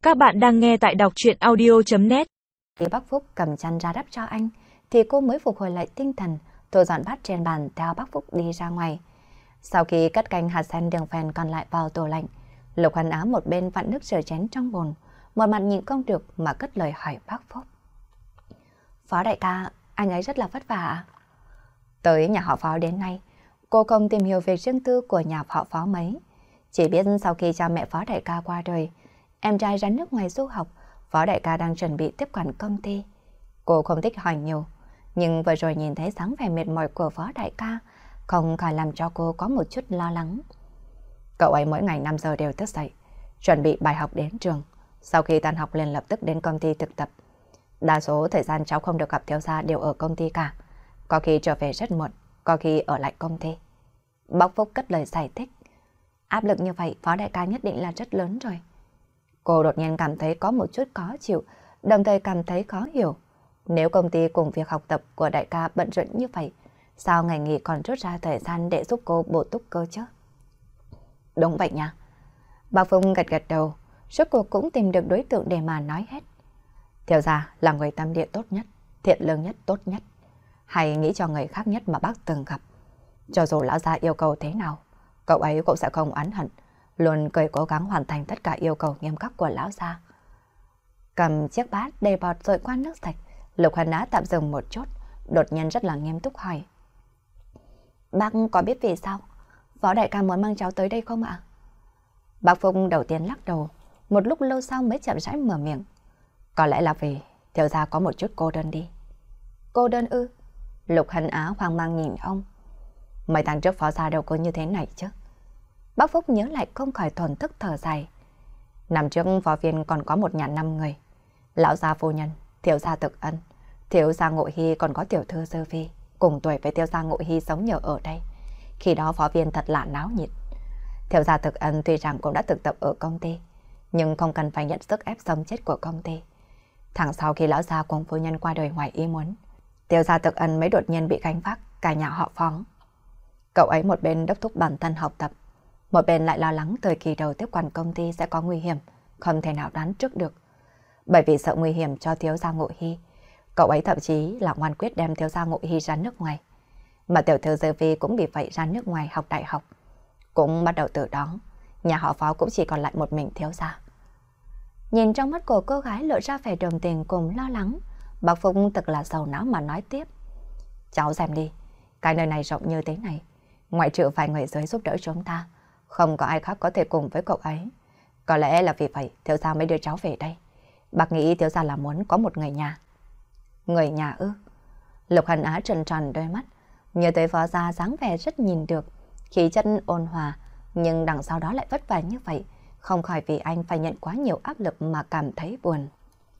Các bạn đang nghe tại đọc truyện audio.net. Khi bác Phúc cầm chăn ra đắp cho anh, thì cô mới phục hồi lại tinh thần, thu dọn bát trên bàn theo bác Phúc đi ra ngoài. Sau khi cất canh hạt sen đường phèn còn lại vào tủ lạnh, Lục Hân Á một bên vặn nước rửa chén trong bồn, một mặt nhịn không được mà cất lời hỏi bác Phúc. Phó đại ca, anh ấy rất là vất vả ạ. Tới nhà họ Phó đến nay, cô không tìm hiểu về riêng tư của nhà họ Phó mấy. Chỉ biết sau khi cha mẹ Phó đại ca qua đời, em trai ra nước ngoài du học, Phó đại ca đang chuẩn bị tiếp quản công ty. Cô không thích hỏi nhiều, nhưng vừa rồi nhìn thấy dáng vẻ mệt mỏi của Phó đại ca, không khỏi làm cho cô có một chút lo lắng. Cậu ấy mỗi ngày 5 giờ đều thức dậy, chuẩn bị bài học đến trường. Sau khi tan học liền lập tức đến công ty thực tập. Đa số thời gian cháu không được gặp thiếu gia đều ở công ty cả. Có khi trở về rất muộn, có khi ở lại công ty. Bác Phúc cất lời giải thích. Áp lực như vậy Phó đại ca nhất định là rất lớn rồi. Cô đột nhiên cảm thấy có một chút khó chịu, đồng thời cảm thấy khó hiểu. Nếu công ty cùng việc học tập của đại ca bận rộn như vậy, sao ngày nghỉ còn rút ra thời gian để giúp cô bổ túc cơ chứ? Đúng vậy nha. Bác Phùng gật gật đầu, rốt cuộc cũng tìm được đối tượng để mà nói hết. Thiếu gia là người tâm địa tốt nhất, thiện lương nhất, tốt nhất. Hay nghĩ cho người khác nhất mà bác từng gặp. Cho dù lão gia yêu cầu thế nào, cậu ấy cũng sẽ không oán hận, luôn cười cố gắng hoàn thành tất cả yêu cầu nghiêm khắc của lão gia. Cầm chiếc bát đầy bọt rồi qua nước sạch, Lục Hân Á tạm dừng một chút, đột nhiên rất là nghiêm túc hỏi. Bác có biết vì sao Phó đại ca muốn mang cháu tới đây không ạ? Bác Phùng đầu tiên lắc đầu, một lúc lâu sau mới chậm rãi mở miệng. Có lẽ là vì thiếu gia có một chút cô đơn đi. Cô đơn ư? Lục Hân Á hoang mang nhìn ông. Mấy tháng trước Phó gia đâu có như thế này chứ. Bác Phúc nhớ lại không khỏi thổn thức thở dài. Năm trước phó viên còn có một nhà 5 người. Lão gia phu nhân, thiếu gia Thực Ân, thiếu gia Ngộ Hy còn có tiểu thư Dư Phi, cùng tuổi với thiếu gia Ngộ Hy sống nhờ ở đây. Khi đó phó viên thật là náo nhiệt. Thiếu gia Thực Ân tuy rằng cũng đã thực tập ở công ty, nhưng không cần phải nhận sức ép sống chết của công ty. Tháng sau khi lão gia cùng phu nhân qua đời ngoài ý muốn, thiếu gia Thực Ân mới đột nhiên bị gánh vác cả nhà họ Phó. Cậu ấy một bên đốc thúc bản thân học tập, một bên lại lo lắng thời kỳ đầu tiếp quản công ty sẽ có nguy hiểm, không thể nào đoán trước được. Bởi vì sợ nguy hiểm cho thiếu gia Ngộ Hy, cậu ấy thậm chí là ngoan quyết đem thiếu gia Ngộ Hy ra nước ngoài. Mà tiểu thư Dư Phi cũng bị vậy ra nước ngoài học đại học. Cũng bắt đầu từ đó, nhà họ Phó cũng chỉ còn lại một mình thiếu gia. Nhìn trong mắt của cô gái lộ ra vẻ đồng tình cùng lo lắng, bác Phúc thật là sầu não mà nói tiếp. Cháu xem đi, cái nơi này rộng như thế này, ngoại trừ vài người dưới giúp đỡ chúng ta, không có ai khác có thể cùng với cậu ấy. Có lẽ là vì vậy thiếu gia mới đưa cháu về đây. Bác nghĩ thiếu gia là muốn có một người nhà. Người nhà ư? Lục Hân Á tròn tròn đôi mắt, nhớ tới Phó gia dáng vẻ rất nhìn được, khí chất ôn hòa, nhưng đằng sau đó lại vất vả như vậy, không khỏi vì anh phải nhận quá nhiều áp lực mà cảm thấy buồn.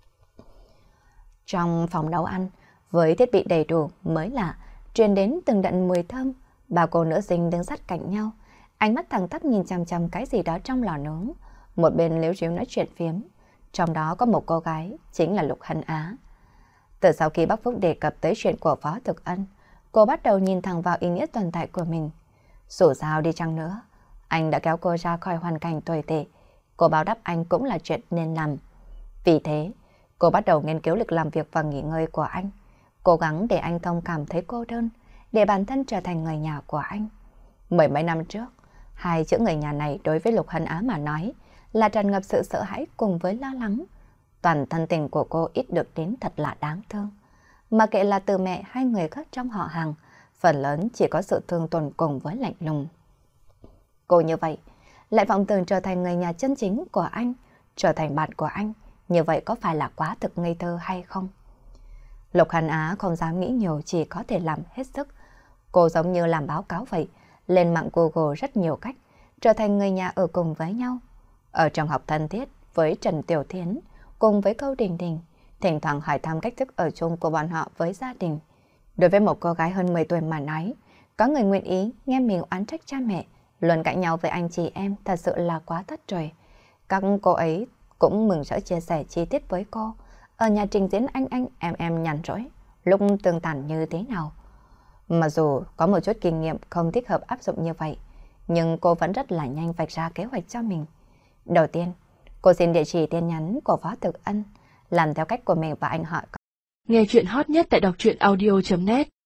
Trong phòng nấu ăn, với thiết bị đầy đủ mới lạ, truyền đến từng đợt mùi thơm, ba cô nữ sinh đứng sát cạnh nhau, ánh mắt thẳng tắp nhìn chằm chằm cái gì đó trong lò nướng, một bên líu ríu nói chuyện phiếm. Trong đó có một cô gái, chính là Lục Hân Á. Từ sau khi bác Phúc đề cập tới chuyện của Phó Thực Ân, cô bắt đầu nhìn thẳng vào ý nghĩa tồn tại của mình. Dù sao đi chăng nữa, anh đã kéo cô ra khỏi hoàn cảnh tồi tệ, cô báo đáp anh cũng là chuyện nên làm. Vì thế, cô bắt đầu nghiên cứu lịch làm việc và nghỉ ngơi của anh, cố gắng để anh thông cảm thấy cô đơn, để bản thân trở thành người nhà của anh. Mười mấy năm trước, hai chữ người nhà này đối với Lục Hân Á mà nói là tràn ngập sự sợ hãi cùng với lo lắng. Toàn thân tình của cô ít được đến thật là đáng thương. Mà kệ là từ mẹ hay người khác trong họ hàng, phần lớn chỉ có sự thương tổn cùng với lạnh lùng. Cô như vậy, lại vọng tưởng trở thành người nhà chân chính của anh, trở thành bạn của anh, như vậy có phải là quá thực ngây thơ hay không? Lục Hân Á không dám nghĩ nhiều, chỉ có thể làm hết sức. Cô giống như làm báo cáo vậy, lên mạng Google rất nhiều cách, trở thành người nhà ở cùng với nhau. Ở trường học thân thiết với Trần Tiểu Thiến, cùng với Câu Đình Đình, thỉnh thoảng hỏi thăm cách thức ở chung của bọn họ với gia đình. Đối với một cô gái hơn 10 tuổi mà nói, có người nguyện ý nghe mình oán trách cha mẹ, luôn cãi nhau với anh chị em thật sự là quá thất rồi. Các cô ấy cũng mừng rỡ chia sẻ chi tiết với cô, ở nhà trình diễn anh em nhàn rỗi, lúc tương tàn như thế nào. Mặc dù có một chút kinh nghiệm không thích hợp áp dụng như vậy, nhưng cô vẫn rất là nhanh vạch ra kế hoạch cho mình. Đầu tiên, Cô xin địa chỉ tin nhắn của Phó Thực Ân, làm theo cách của mình và anh hỏi. Nghe chuyện hot nhất tại đọc truyện audio.net